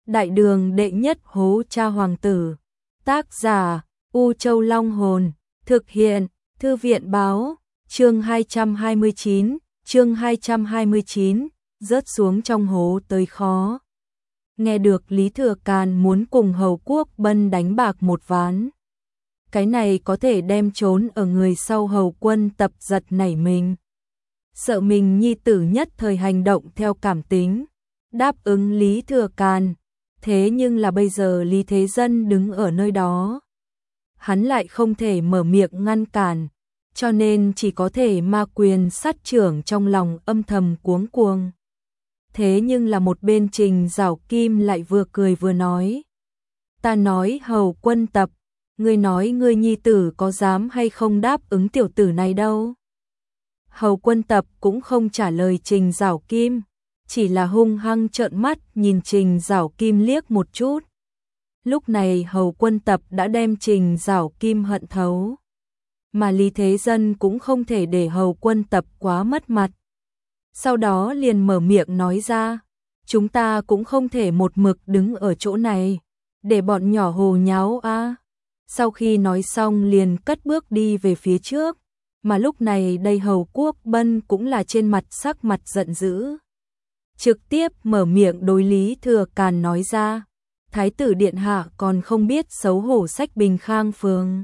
Đại đường đệ nhất hố cha hoàng tử. Tác giả U Châu Long Hồn. Thực hiện Thư viện Báo. Chương 229, rớt xuống trong hố tới khó. Nghe được Lý Thừa Càn muốn cùng Hầu Quốc Bân đánh bạc một ván. Cái này có thể đem trốn ở người sau Hầu Quân Tập giật nảy mình. Sợ mình nhi tử nhất thời hành động theo cảm tính, đáp ứng Lý Thừa Càn. Thế nhưng là bây giờ Lý Thế Dân đứng ở nơi đó. Hắn lại không thể mở miệng ngăn cản, cho nên chỉ có thể ma quyền sát trưởng trong lòng âm thầm cuống cuồng. Thế nhưng là một bên Trình Giảo Kim lại vừa cười vừa nói. Ta nói Hầu Quân Tập, ngươi nói ngươi nhi tử có dám hay không đáp ứng tiểu tử này đâu. Hầu Quân Tập cũng không trả lời Trình Giảo Kim, chỉ là hung hăng trợn mắt nhìn Trình Giảo Kim liếc một chút. Lúc này Hầu Quân Tập đã đem Trình Giảo Kim hận thấu. Mà Lý Thế Dân cũng không thể để Hầu Quân Tập quá mất mặt. Sau đó liền mở miệng nói ra, chúng ta cũng không thể một mực đứng ở chỗ này, để bọn nhỏ hồ nháo a. Sau khi nói xong liền cất bước đi về phía trước, mà lúc này đây Hầu Quốc Bân cũng là trên mặt sắc mặt giận dữ. Trực tiếp mở miệng đối Lý Thừa Càn nói ra, Thái tử Điện Hạ còn không biết xấu hổ sách Bình Khang Phường.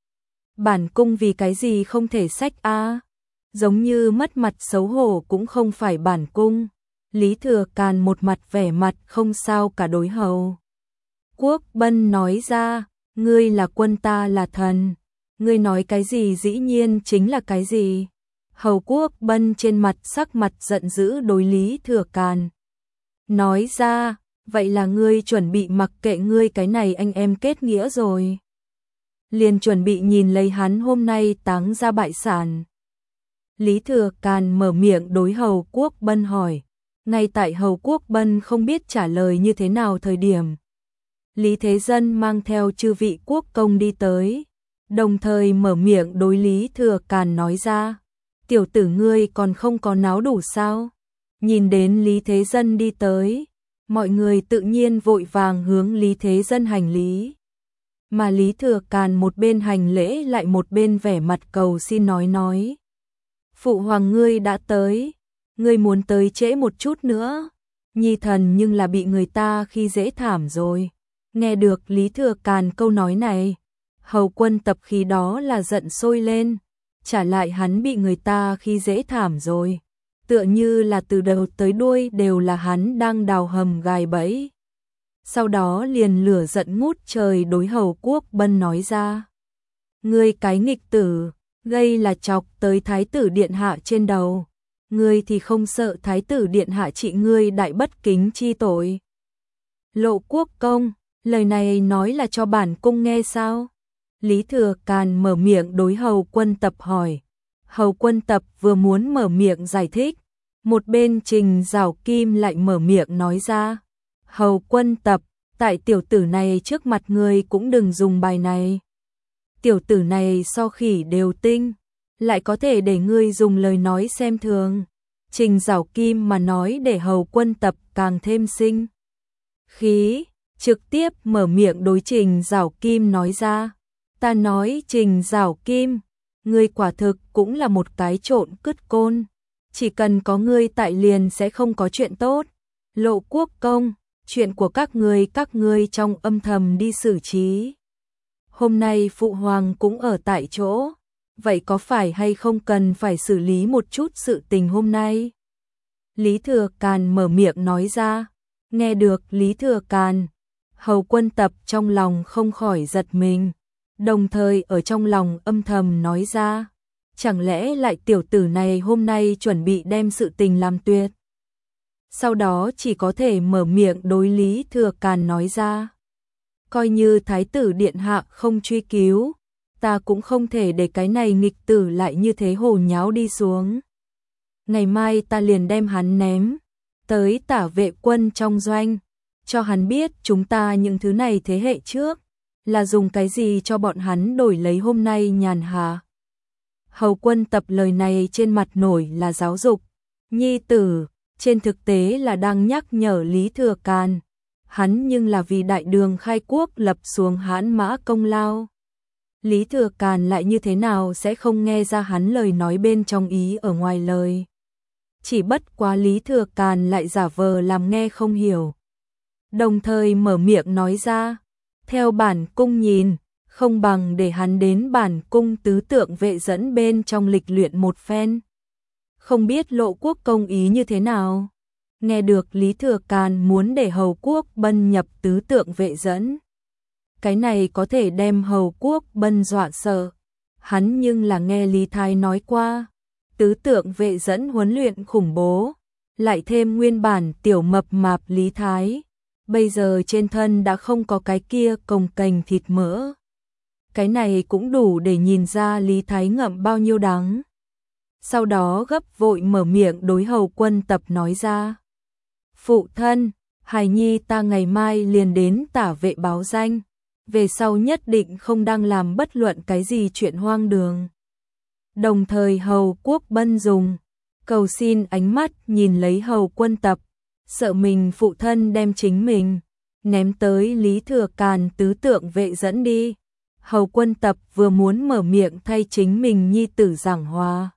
Bản cung vì cái gì không thể sách a? Giống như mất mặt xấu hổ cũng không phải bản cung. Lý Thừa Càn một mặt vẻ mặt không sao cả đối Hầu Quốc Bân nói ra, ngươi là quân ta là thần, ngươi nói cái gì dĩ nhiên chính là cái gì. Hầu Quốc Bân trên mặt sắc mặt giận dữ đối Lý Thừa Càn. Nói ra, vậy là ngươi chuẩn bị mặc kệ ngươi cái này anh em kết nghĩa rồi. Liền chuẩn bị nhìn lấy hắn hôm nay táng ra bại sản. Lý Thừa Càn mở miệng đối Hầu Quốc Bân hỏi. Ngay tại Hầu Quốc Bân không biết trả lời như thế nào thời điểm. Lý Thế Dân mang theo chư vị quốc công đi tới. Đồng thời mở miệng đối Lý Thừa Càn nói ra. Tiểu tử ngươi còn không có náo đủ sao? Nhìn đến Lý Thế Dân đi tới, mọi người tự nhiên vội vàng hướng Lý Thế Dân hành lý. Mà Lý Thừa Càn một bên hành lễ lại một bên vẻ mặt cầu xin nói. Phụ hoàng ngươi đã tới, ngươi muốn tới trễ một chút nữa. Nhi thần nhưng là bị người ta khi dễ thảm rồi. Nghe được Lý Thừa Càn câu nói này, Hầu Quân Tập khi đó là giận sôi lên. Trả lại hắn bị người ta khi dễ thảm rồi. Tựa như là từ đầu tới đuôi đều là hắn đang đào hầm gài bẫy. Sau đó liền lửa giận ngút trời đối Hầu Quốc Bân nói ra. Ngươi cái nghịch tử, gây là chọc tới Thái tử Điện Hạ trên đầu. Ngươi thì không sợ Thái tử Điện Hạ trị ngươi đại bất kính chi tội. Lộ Quốc Công, lời này nói là cho bản cung nghe sao? Lý Thừa Càn mở miệng đối Hầu Quân Tập hỏi. Hầu Quân Tập vừa muốn mở miệng giải thích, một bên Trình Giảo Kim lại mở miệng nói ra. Hầu Quân Tập, tại tiểu tử này trước mặt ngươi cũng đừng dùng bài này. Tiểu tử này so khỉ đều tinh, lại có thể để ngươi dùng lời nói xem thường. Trình Giảo Kim mà nói để Hầu Quân Tập càng thêm sinh khí, trực tiếp mở miệng đối Trình Giảo Kim nói ra. Ta nói Trình Giảo Kim, ngươi quả thực cũng là một cái trộn cứt côn. Chỉ cần có ngươi tại liền sẽ không có chuyện tốt. Lộ Quốc Công, chuyện của các ngươi trong âm thầm đi xử trí. Hôm nay Phụ Hoàng cũng ở tại chỗ, vậy có phải hay không cần phải xử lý một chút sự tình hôm nay? Lý Thừa Càn mở miệng nói ra. Nghe được Lý Thừa Càn, Hầu Quân Tập trong lòng không khỏi giật mình. Đồng thời ở trong lòng âm thầm nói ra, chẳng lẽ lại tiểu tử này hôm nay chuẩn bị đem sự tình làm tuyệt. Sau đó chỉ có thể mở miệng đối Lý Thừa Càn nói ra. Coi như Thái tử Điện Hạ không truy cứu, ta cũng không thể để cái này nghịch tử lại như thế hồ nháo đi xuống. Ngày mai ta liền đem hắn ném tới Tả Vệ Quân trong doanh, cho hắn biết chúng ta những thứ này thế hệ trước là dùng cái gì cho bọn hắn đổi lấy hôm nay nhàn hạ. Hầu Quân Tập lời này trên mặt nổi là giáo dục nhi tử, trên thực tế là đang nhắc nhở Lý Thừa Càn. hắn nhưng là vì đại đường khai quốc lập xuống Hãn Mã công lao. Lý Thừa Càn lại như thế nào sẽ không nghe ra hắn lời nói bên trong ý ở ngoài lời. Chỉ bất quá Lý Thừa Càn lại giả vờ làm nghe không hiểu. Đồng thời mở miệng nói ra, theo bản cung nhìn, không bằng để hắn đến bản cung tứ tượng vệ dẫn bên trong lịch luyện một phen. Không biết Lộ Quốc công ý như thế nào? Nghe được Lý Thừa Càn muốn để Hầu Quốc Bân nhập tứ tượng vệ dẫn. Cái này có thể đem Hầu Quốc Bân dọa sợ. Hắn nhưng là nghe Lý Thái nói qua, tứ tượng vệ dẫn huấn luyện khủng bố, lại thêm nguyên bản tiểu mập mạp Lý Thái. Bây giờ trên thân đã không có cái kia cồng kềnh thịt mỡ. Cái này cũng đủ để nhìn ra Lý Thái ngậm bao nhiêu đắng. Sau đó gấp vội mở miệng đối Hầu Quân Tập nói ra. Phụ thân, hài nhi ta ngày mai liền đến Tả Vệ báo danh. Về sau nhất định không đang làm bất luận cái gì chuyện hoang đường. Đồng thời Hầu Quốc Bân dùng cầu xin ánh mắt nhìn lấy Hầu Quân Tập, sợ mình phụ thân đem chính mình ném tới Lý Thừa Càn tứ tượng vệ dẫn đi. Hầu Quân Tập vừa muốn mở miệng thay chính mình nhi tử giảng hòa.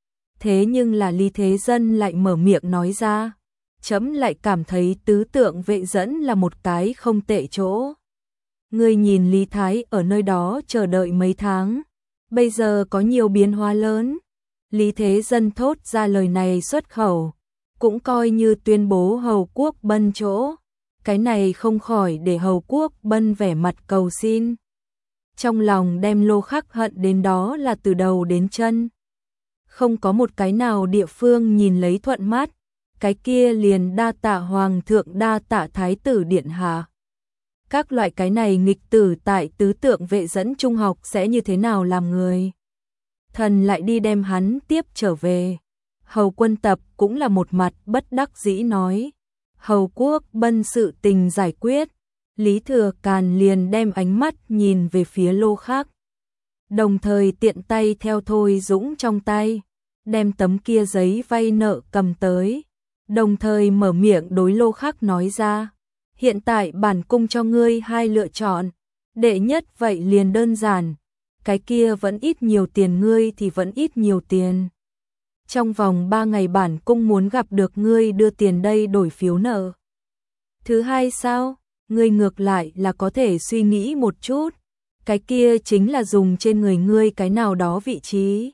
Thế nhưng là Lý Thế Dân lại mở miệng nói ra, chấm lại cảm thấy tứ tượng vệ dẫn là một cái không tệ chỗ. Ngươi nhìn Lý Thái ở nơi đó chờ đợi mấy tháng, bây giờ có nhiều biến hóa lớn. Lý Thế Dân thốt ra lời này xuất khẩu, cũng coi như tuyên bố Hầu Quốc Bân chỗ. Cái này không khỏi để Hầu Quốc Bân vẻ mặt cầu xin. Trong lòng đem Lô Khắc hận đến đó là từ đầu đến chân. Không có một cái nào địa phương nhìn lấy thuận mắt, cái kia liền đa tạ Hoàng thượng đa tạ Thái tử Điện Hạ. Các loại cái này nghịch tử tại tứ tượng vệ dẫn trung học sẽ như thế nào làm người. Thần lại đi đem hắn tiếp trở về. Hầu Quân Tập cũng là một mặt bất đắc dĩ nói. Hầu Quốc Bân sự tình giải quyết. Lý Thừa Càn liền đem ánh mắt nhìn về phía Lô Khắc. Đồng thời tiện tay theo Thôi Dũng trong tay, đem tấm kia giấy vay nợ cầm tới. Đồng thời mở miệng đối Lô Khắc nói ra. Hiện tại bản cung cho ngươi hai lựa chọn. Đệ nhất vậy liền đơn giản. Cái kia vẫn ít nhiều tiền ngươi thì vẫn ít nhiều tiền. Trong vòng 3 ngày bản cung muốn gặp được ngươi đưa tiền đây đổi phiếu nợ. Thứ hai sao? Ngươi ngược lại là có thể suy nghĩ một chút. Cái kia chính là dùng trên người ngươi cái nào đó vị trí.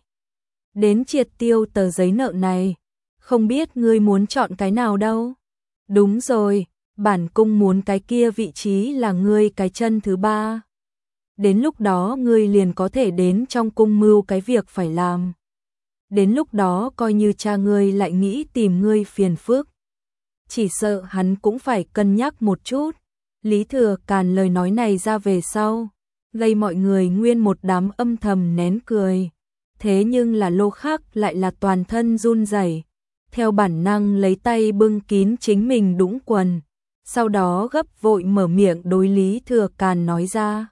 Đến triệt tiêu tờ giấy nợ này. Không biết ngươi muốn chọn cái nào đâu. Đúng rồi, bản cung muốn cái kia vị trí là ngươi cái chân thứ ba. Đến lúc đó ngươi liền có thể đến trong cung mưu cái việc phải làm. Đến lúc đó coi như cha ngươi lại nghĩ tìm ngươi phiền phức. Chỉ sợ hắn cũng phải cân nhắc một chút. Lý Thừa Càn lời nói này ra về sau, gây mọi người nguyên một đám âm thầm nén cười. Thế nhưng là Lô Khắc lại là toàn thân run rẩy, theo bản năng lấy tay bưng kín chính mình đũng quần. Sau đó gấp vội mở miệng đối Lý Thừa Càn nói ra.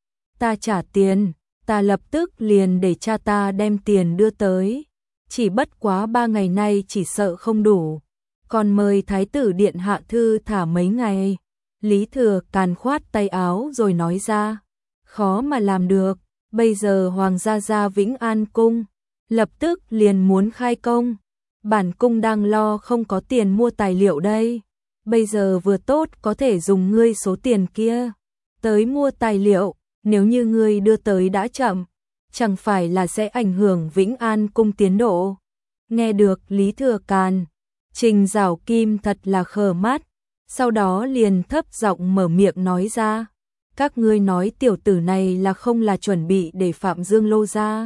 Ta trả tiền, ta lập tức liền để cha ta đem tiền đưa tới. Chỉ bất quá 3 ngày nay chỉ sợ không đủ. Còn mời Thái tử Điện Hạ thư thả mấy ngày. Lý Thừa Càn khoát tay áo rồi nói ra. Khó mà làm được, bây giờ Hoàng gia gia Vĩnh An Cung lập tức liền muốn khai công. Bản cung đang lo không có tiền mua tài liệu đây. Bây giờ vừa tốt có thể dùng ngươi số tiền kia tới mua tài liệu. Nếu như ngươi đưa tới đã chậm, chẳng phải là sẽ ảnh hưởng Vĩnh An Cung tiến độ. Nghe được Lý Thừa Càn, Trình Giảo Kim thật là khờ mắt, sau đó liền thấp giọng mở miệng nói ra. Các ngươi nói tiểu tử này là không là chuẩn bị để Phạm Dương Lô ra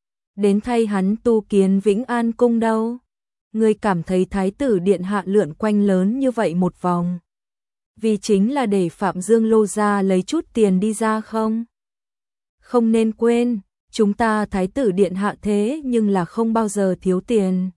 đến thay hắn tu kiến Vĩnh An Cung đâu. Ngươi cảm thấy Thái tử Điện Hạ lượn quanh lớn như vậy một vòng, vì chính là để Phạm Dương Lô ra lấy chút tiền đi ra không? Không nên quên, chúng ta Thái tử Điện Hạ thế nhưng là không bao giờ thiếu tiền.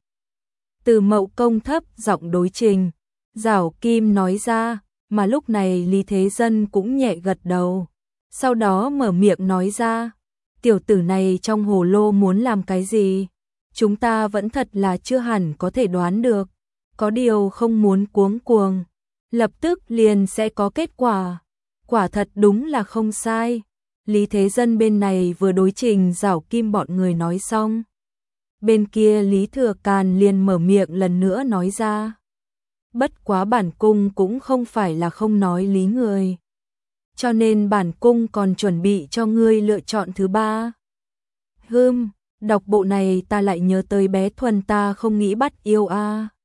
Từ Mậu Công thấp giọng đối Trình Giảo Kim nói ra, mà lúc này Lý Thế Dân cũng nhẹ gật đầu. Sau đó mở miệng nói ra, tiểu tử này trong hồ lô muốn làm cái gì? Chúng ta vẫn thật là chưa hẳn có thể đoán được. Có điều không muốn cuống cuồng, lập tức liền sẽ có kết quả. Quả thật đúng là không sai. Lý Thế Dân bên này vừa đối Trình Giảo Kim bọn người nói xong. Bên kia Lý Thừa Càn liền mở miệng lần nữa nói ra. Bất quá bản cung cũng không phải là không nói lý người. Cho nên bản cung còn chuẩn bị cho ngươi lựa chọn thứ ba. Đọc bộ này ta lại nhớ tới bé Thuần ta không nghĩ bắt yêu a.